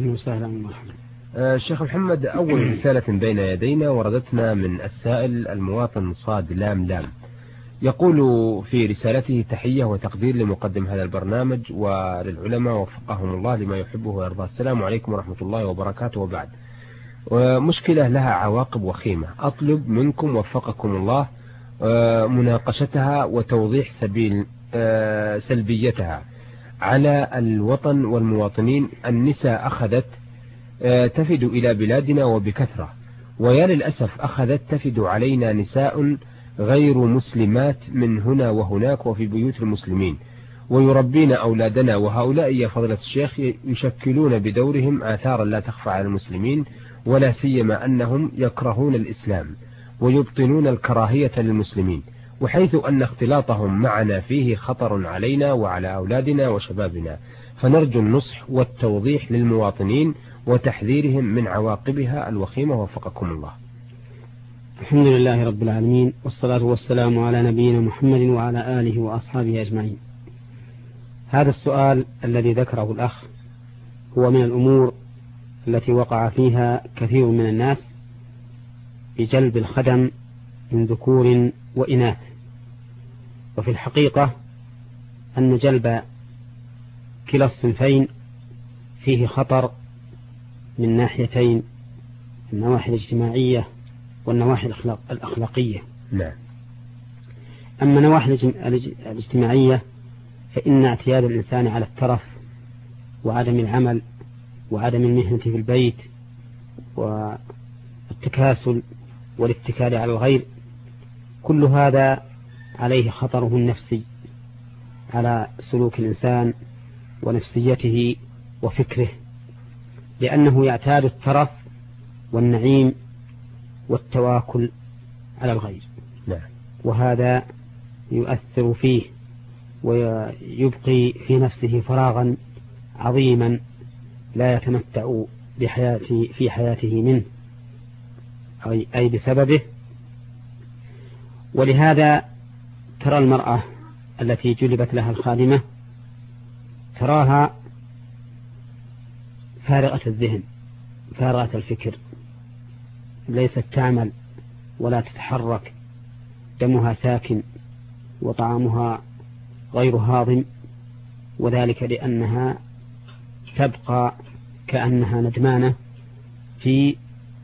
أهلا وسهلا ومرحبا. شيخ محمد، أول رسالة بين يدينا وردتنا من السائل المواطن صاد لام لام، يقول في رسالته: تحية وتقدير لمقدم هذا البرنامج وللعلماء وفقهم الله لما يحبه ويرضاه. السلام عليكم ورحمة الله وبركاته. وبعد، مشكلة لها عواقب وخيمة، أطلب منكم وفقكم الله مناقشتها وتوضيح سبيل سلبيتها على الوطن والمواطنين. النساء أخذت تفد إلى بلادنا وبكثرة، ويا للأسف أخذت تفد علينا نساء غير مسلمات من هنا وهناك وفي بيوت المسلمين، ويربين أولادنا، وهؤلاء يا فضيلة الشيخ يشكلون بدورهم آثارا لا تخفى على المسلمين، ولا سيما أنهم يكرهون الإسلام ويبطنون الكراهية للمسلمين، وحيث أن اختلاطهم معنا فيه خطر علينا وعلى أولادنا وشبابنا، فنرجو النصح والتوضيح للمواطنين وتحذيرهم من عواقبها الوخيمة وفقكم الله. الحمد لله رب العالمين، والصلاة والسلام على نبينا محمد وعلى آله وأصحابه أجمعين. هذا السؤال الذي ذكره الأخ هو من الأمور التي وقع فيها كثير من الناس بجلب الخدم من ذكور وإناث، وفي الحقيقة أن جلب كلا الصنفين فيه خطر من ناحيتين: النواحي الاجتماعية والنواحي الأخلاقية. نعم. أما النواحي الاجتماعية فإن اعتياد الإنسان على الترف وعدم العمل وعدم المهنة في البيت والتكاسل والاتكال على الغير، كل هذا عليه خطره النفسي على سلوك الإنسان ونفسيته وفكره، لأنه يعتاد الترف والنعيم والتواكل على الغير. نعم. وهذا يؤثر فيه ويبقي في نفسه فراغا عظيما لا يتمتع في حياته منه أي بسببه. ولهذا ترى المرأة التي جلبت لها الخادمة تراها فارغة الذهن فارغة الفكر، ليست تعمل ولا تتحرك، دمها ساكن وطعامها غير هاضم، وذلك لأنها تبقى كأنها ندمانة في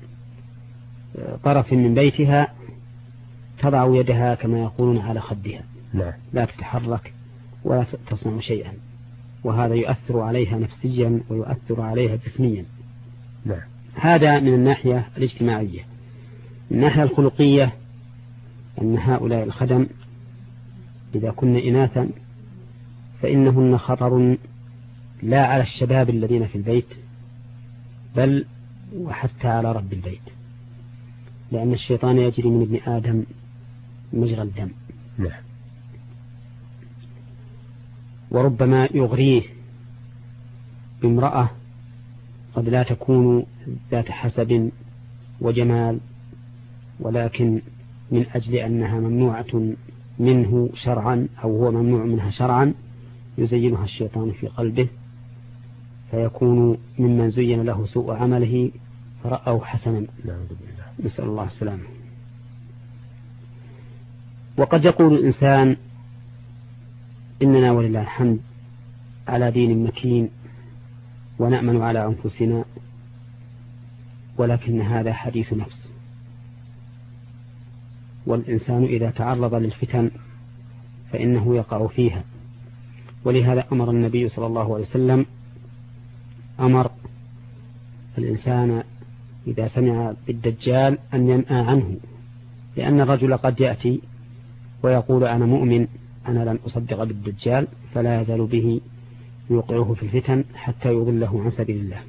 طرف من بيتها، تضع يدها كما يقولون على خدها، لا تتحرك ولا تصنع شيئا، وهذا يؤثر عليها نفسيا ويؤثر عليها جسميا. هذا من الناحية الاجتماعية. من الناحية الخلقية أن هؤلاء الخدم إذا كن إناثا فإنهن خطر لا على الشباب الذين في البيت بل وحتى على رب البيت، لأن الشيطان يجري من ابن آدم مجرى الدم. وربما يغريه بامرأة قد لا تكون ذات حسب وجمال، ولكن من أجل أنها ممنوعة منه شرعا أو هو ممنوع منها شرعا يزينها الشيطان في قلبه، فيكون ممن زين له سوء عمله فرأوا حسنا، نسأل الله السلامة. وقد يقول الإنسان: إننا ولله الحمد على دين مكين ونأمن على أنفسنا، ولكن هذا حديث نفس، والإنسان إذا تعرض للفتن فإنه يقع فيها. ولهذا أمر النبي صلى الله عليه وسلم أمر الإنسان إذا سمع بالدجال أن ينأى عنه، لأن الرجل قد يأتي ويقول: أنا مؤمن، أنا لن أصدق بالدجال، فلا يزال به يوقعه في الفتن حتى يضله عن سبيل الله.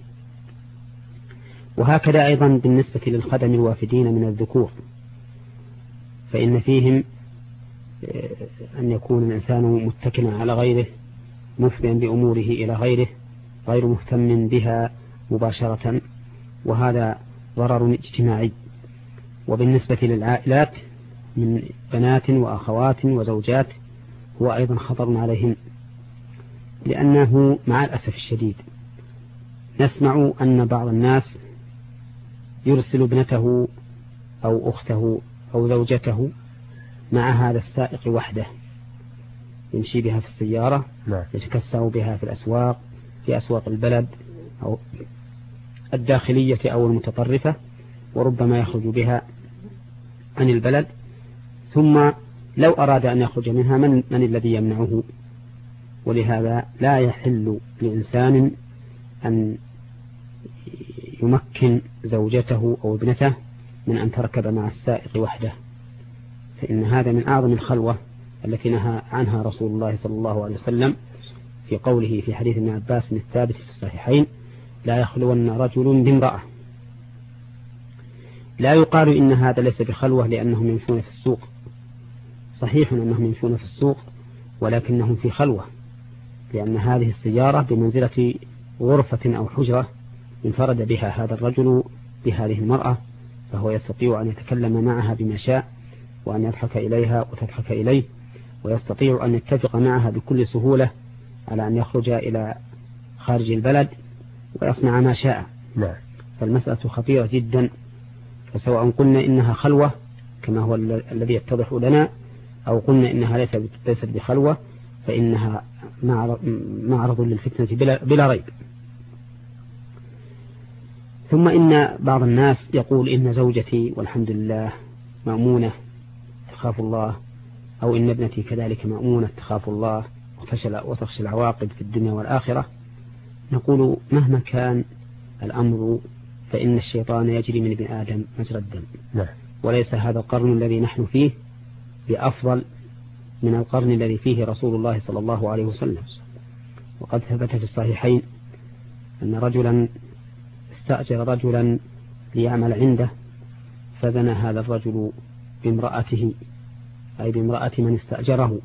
وهكذا أيضا بالنسبة للخدم الوافدين من الذكور، فإن فيهم أن يكون الإنسان متكلا على غيره، مفضيا بأموره إلى غيره، غير مهتم بها مباشرة، وهذا ضرر اجتماعي. وبالنسبة للعائلات من بنات وأخوات وزوجات هو أيضا خطر عليهم، لأنه مع الأسف الشديد نسمع أن بعض الناس يرسل ابنته أو أخته أو زوجته مع هذا السائق وحده، يمشي بها في السيارة، يتكسر بها في الأسواق، في أسواق البلد أو الداخلية أو المتطرفة، وربما يخرج بها عن البلد، ثم لو أراد أن يخرج منها من الذي يمنعه؟ ولهذا لا يحل لإنسان أن يمكن زوجته أو ابنته من أن تركب مع السائق وحده، فإن هذا من أعظم الخلوة التي نهى عنها رسول الله صلى الله عليه وسلم في قوله في حديث ابن عباس الثابت في الصحيحين: لا يخلون رجل بامرأة. لا يقال إن هذا ليس بخلوة لأنهم يمشون في السوق، صحيح أنهم يمشون في السوق ولكنهم في خلوة، لأن هذه السيارة بمنزلة غرفة أو حجرة انفرد بها هذا الرجل بهذه المرأة، فهو يستطيع أن يتكلم معها بما شاء، وأن يضحك إليها وتضحك إليه، ويستطيع أن يتفق معها بكل سهولة على أن يخرج إلى خارج البلد ويصنع ما شاء. فالمسألة خطيرة جدا، فسواء قلنا إنها خلوة كما هو الذي يتضح لنا، أو قلنا إنها ليست بخلوة، فإنها معرض للفتنة بلا ريب. ثم إن بعض الناس يقول إن زوجتي والحمد لله مأمونة تخاف الله، أو إن ابنتي كذلك مأمونة تخاف الله وتخشى العواقب في الدنيا والآخرة. نقول مهما كان الأمر فإن الشيطان يجري من ابن آدم مجرى الدم، وليس هذا القرن الذي نحن فيه بأفضل من القرن الذي فيه رسول الله صلى الله عليه وسلم. وقد ثبت في الصحيحين أن رجلا استأجر رجلا ليعمل عنده، فزنى هذا الرجل بامرأته، أي بامرأة من استأجره،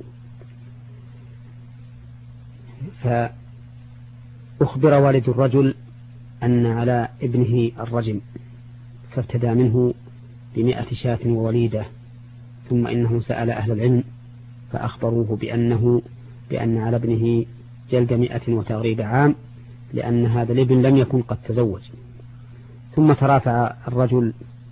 فأخبر والد الرجل أن على ابنه الرجم، فارتدى منه ب100 شاة ووليدة. ثم إنه سأل أهل العلم فأخبروه بأن على ابنه جلد 100 وتغريب عام، لأن هذا الابن لم يكن قد تزوج. ثم ترافع الرجل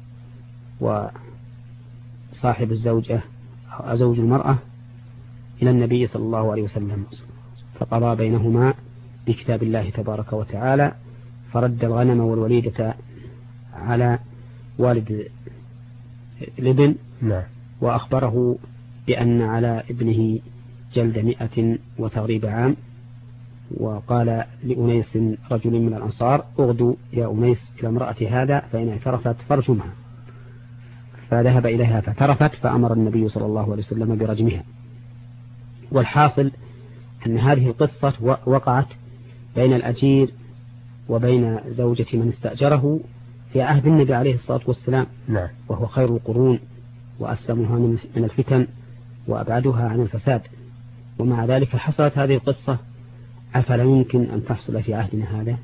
وصاحب الزوجة أو زوج المرأة إلى النبي صلى الله عليه وسلم، فقضى بينهما بكتاب الله تبارك وتعالى، فرد الغنم والوليدة على والد الابن، وأخبره بأن على ابنه جلد 100 وتغريب عام. وقال لأنيس رجل من الأنصار: اغدوا يا أنيس إلى امرأة هذا، فإن اعترفت فارجمها. فذهب إليها فاعترفت، فأمر النبي صلى الله عليه وسلم برجمها. والحاصل أن هذه القصة وقعت بين الأجير وبين زوجة من استأجره في عهد النبي عليه الصلاة والسلام، وهو خير القرون وأسلمها من الفتن وأبعدها عن الفساد. ومع ذلك حصلت هذه القصة، أفلا يمكن أن تحصل في عهدنا هذا؟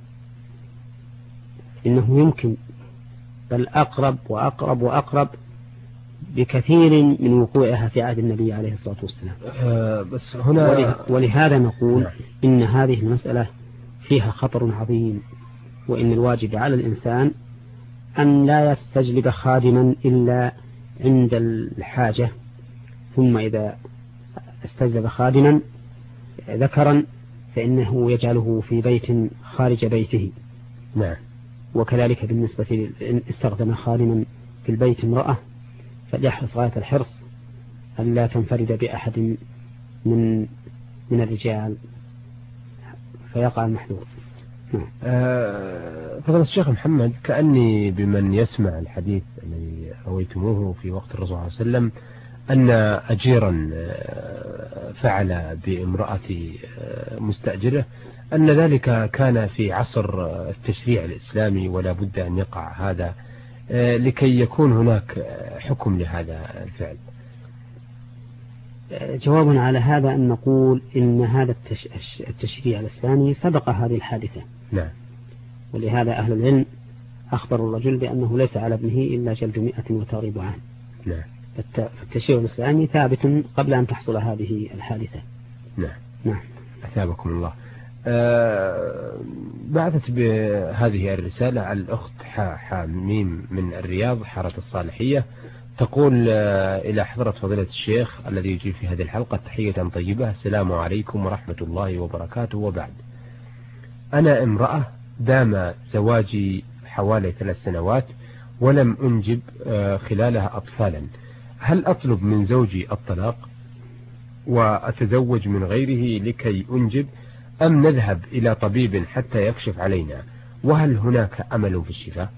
إنه يمكن، بل أقرب وأقرب وأقرب بكثير من وقوعها في عهد النبي عليه الصلاة والسلام. بس هنا ولهذا نقول إن هذه المسألة فيها خطر عظيم، وإن الواجب على الإنسان أن لا يستجلب خادما إلا عند الحاجة، ثم إذا استجلب خادما ذكرا فإنه يجعله في بيت خارج بيته. وكذلك بالنسبة استخدم خادما في البيت امرأة، فليحرص غاية الحرص أن لا تنفرد بأحد من الرجال فيقع المحذور. فضل الشيخ محمد، كأني بمن يسمع الحديث الذي رويتموه في وقت الرسول صلى الله عليه وسلم أن أجيرا فعل بامرأة مستأجره، أن ذلك كان في عصر التشريع الإسلامي ولا بد أن يقع هذا لكي يكون هناك حكم لهذا الفعل. جواب على هذا أن نقول إن هذا التشريع الإسلامي سبق هذه الحادثة. ولهذا أهل العلم أخبروا الرجل بأنه ليس على ابنه إلا جلد 100 وتغريب عام. التشريع الإسلامي ثابت قبل أن تحصل هذه الحادثة. نعم. أثابكم الله. بعثت بهذه الرسالة الأخت حميم من الرياض حارة الصالحية، تقول إلى حضرة فضيلة الشيخ الذي يجيب في هذه الحلقة تحية طيبة: السلام عليكم ورحمة الله وبركاته. وبعد، أنا امرأة دام زواجي حوالي 3 سنوات ولم أنجب خلالها أطفالا، هل أطلب من زوجي الطلاق وأتزوج من غيره لكي أنجب، أم نذهب إلى طبيب حتى يكشف علينا، وهل هناك أمل في الشفاء؟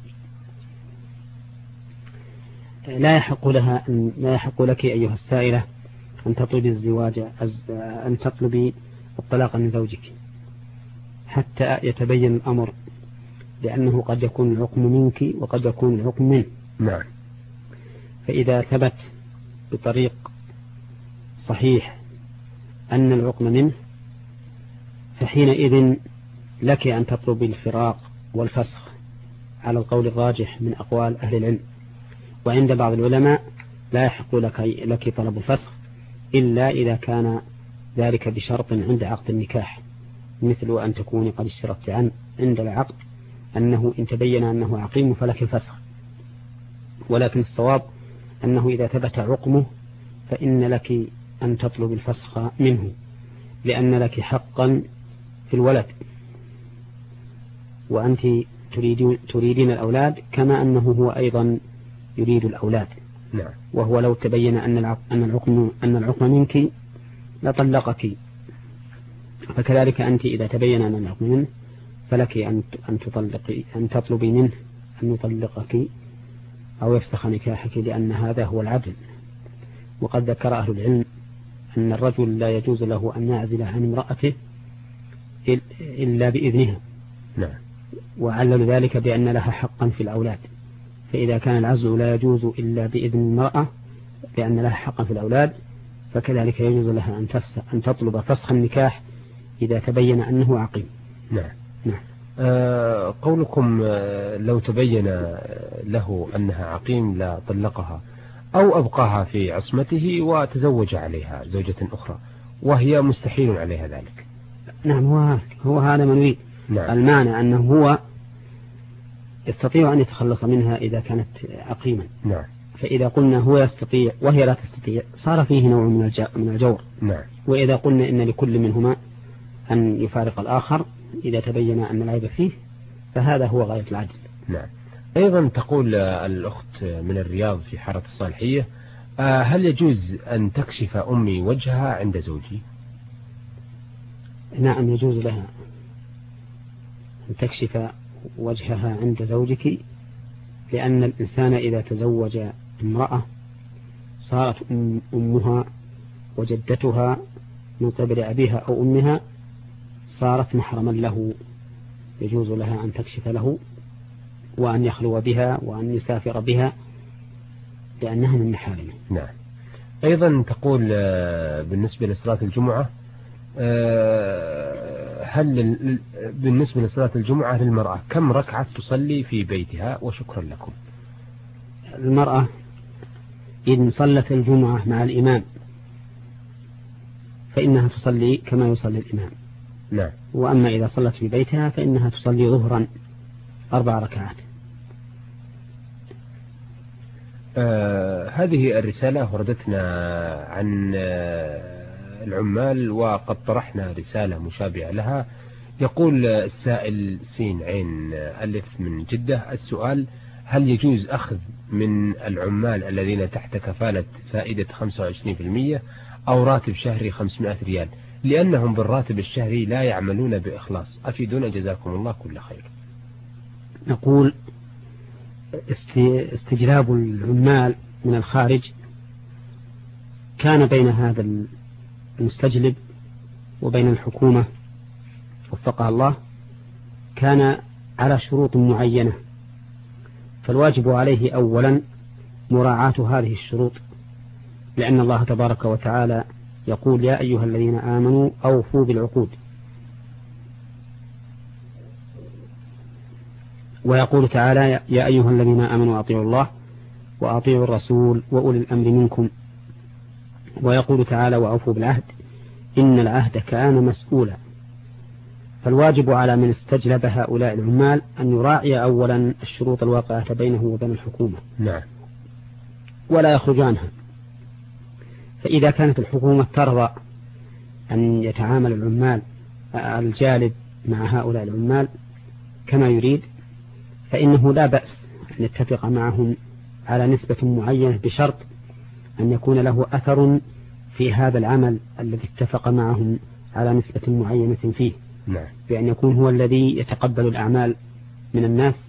لا يحق لك أيها السائلة أن تطلبي الزواج، أن تطلبي الطلاق من زوجك حتى يتبين الأمر، لأنه قد يكون الحكم منك وقد يكون الحكم منه. نعم. فإذا ثبت بطريق صحيح أن الحكم منه، فحينئذ لك أن تطلبي الفراق والفسخ على القول الراجح من أقوال أهل العلم. وعند بعض العلماء لا يحق لك طلب الفسخ إلا إذا كان ذلك بشرط عند عقد النكاح، مثل أن تكوني قد اشترطت عند العقد أنه إن تبين أنه عقيم فلك الفسخ. ولكن الصواب أنه إذا ثبت عقمه فإن لك أن تطلب الفسخ منه، لأن لك حقا في الولد، وأنت تريدين الأولاد كما أنه هو أيضا يريد الأولاد. نعم. وهو لو تبين أن العقم منك لطلقك، فكذلك أنت إذا تبين أن العقم منه فلك أن تطلبي منه أن يطلقك أو يفسخ نكاحك، لأن هذا هو العدل. وقد ذكر أهل العلم أن الرجل لا يجوز له أن يعزل عن امرأته إلا بإذنها. نعم. وعلل ذلك بأن لها حقا في الأولاد، فإذا كان العزل لا يجوز إلا بإذن المرأة لأن لها حقا في الأولاد، فكذلك يجوز لها أن تطلب فسخ النكاح إذا تبين أنه عقيم. نعم. نعم. قولكم لو تبين له أنها عقيم لا طلقها أو أبقاها في عصمته وتزوج عليها زوجة أخرى وهي مستحيل عليها ذلك. نعم، هو هذا من يريد. نعم. المعنى أنه هو يستطيع أن يتخلص منها إذا كانت عقيما. نعم. فإذا قلنا هو يستطيع وهي لا تستطيع صار فيه نوع من الجور. نعم. وإذا قلنا إن لكل منهما أن يفارق الآخر إذا تبين أن العيب فيه، فهذا هو غاية العدل. نعم. أيضا تقول الأخت من الرياض في حارة الصالحية: هل يجوز أن تكشف أمي وجهها عند زوجي؟ نعم، يجوز لها أن تكشف وجهها عند زوجك، لأن الإنسان إذا تزوج امرأة صارت أمها وجدتها من قبل أبيها أو أمها صارت محرما له، يجوز لها أن تكشف له وأن يخلو بها وأن يسافر بها لأنها من محارمه. نعم. أيضا تقول بالنسبة لصلاة الجمعة، هل بالنسبة لصلاة الجمعة للمرأة كم ركعة تصلي في بيتها؟ وشكرا لكم. المرأة إن صلت الجمعة مع الإمام فإنها تصلي كما يصلي الإمام. نعم. وأما إذا صلت في بيتها فإنها تصلي ظهرا 4 ركعات. هذه الرسالة وردتنا عن العمال وقد طرحنا رسالة مشابهة لها. يقول السائل سين عين ألف من جدة: السؤال: هل يجوز أخذ من العمال الذين تحت كفالة فائدة 25% أو راتب شهري 500 ريال، لأنهم بالراتب الشهري لا يعملون بإخلاص؟ أفيدونا جزاكم الله كل خير. نقول: استجلاب العمال من الخارج كان بين هذا المستجلب وبين الحكومة وفقها الله كان على شروط معينة، فالواجب عليه أولا مراعاة هذه الشروط، لأن الله تبارك وتعالى يقول: يا أيها الذين آمنوا أوفوا بالعقود. ويقول تعالى: يا أيها الذين آمنوا أطيعوا الله وأطيعوا الرسول وأولي الأمر منكم. ويقول تعالى: وأوفوا بالعهد إن العهد كان مسؤولا. فالواجب على من استجلب هؤلاء العمال أن يراعي أولا الشروط الواقعة بينه وبين الحكومة. نعم. ولا يخرج عنها. فإذا كانت الحكومة ترضى أن يتعامل العمال الجالب مع هؤلاء العمال كما يريد، فإنه لا بأس أن يتفق معهم على نسبة معينة، بشرط أن يكون له أثر في هذا العمل الذي اتفق معهم على نسبة معينة فيه. نعم. بأن يكون هو الذي يتقبل الأعمال من الناس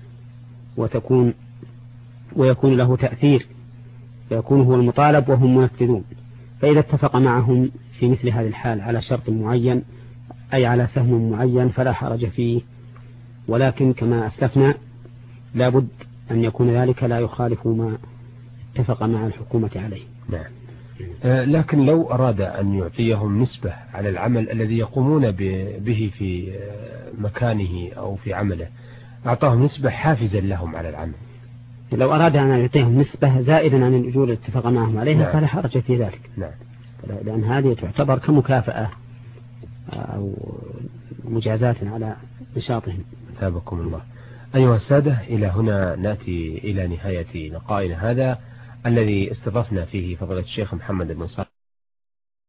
ويكون له تأثير، فيكون هو المطالب وهم منفذون. فإذا اتفق معهم في مثل هذه الحال على شرط معين أي على سهم معين فلا حرج فيه، ولكن كما أسلفنا لابد أن يكون ذلك لا يخالف ما اتفق مع الحكومة عليه. نعم. لكن لو أراد أن يعطيهم نسبة على العمل الذي يقومون به في مكانه أو في عمله، أعطاهم نسبة حافزا لهم على العمل. لو أراد أن يعطيهم نسبة زائدا عن الأجور التي اتفق معهم عليها، نعم، فلا حرج في ذلك. نعم. لأن هذه تعتبر كمكافأة أو مجازاة على نشاطهم. أثابكم الله. أيها السادة، إلى هنا نأتي إلى نهاية لقائنا هذا الذي استضفنا فيه فضيلة الشيخ محمد بن صالح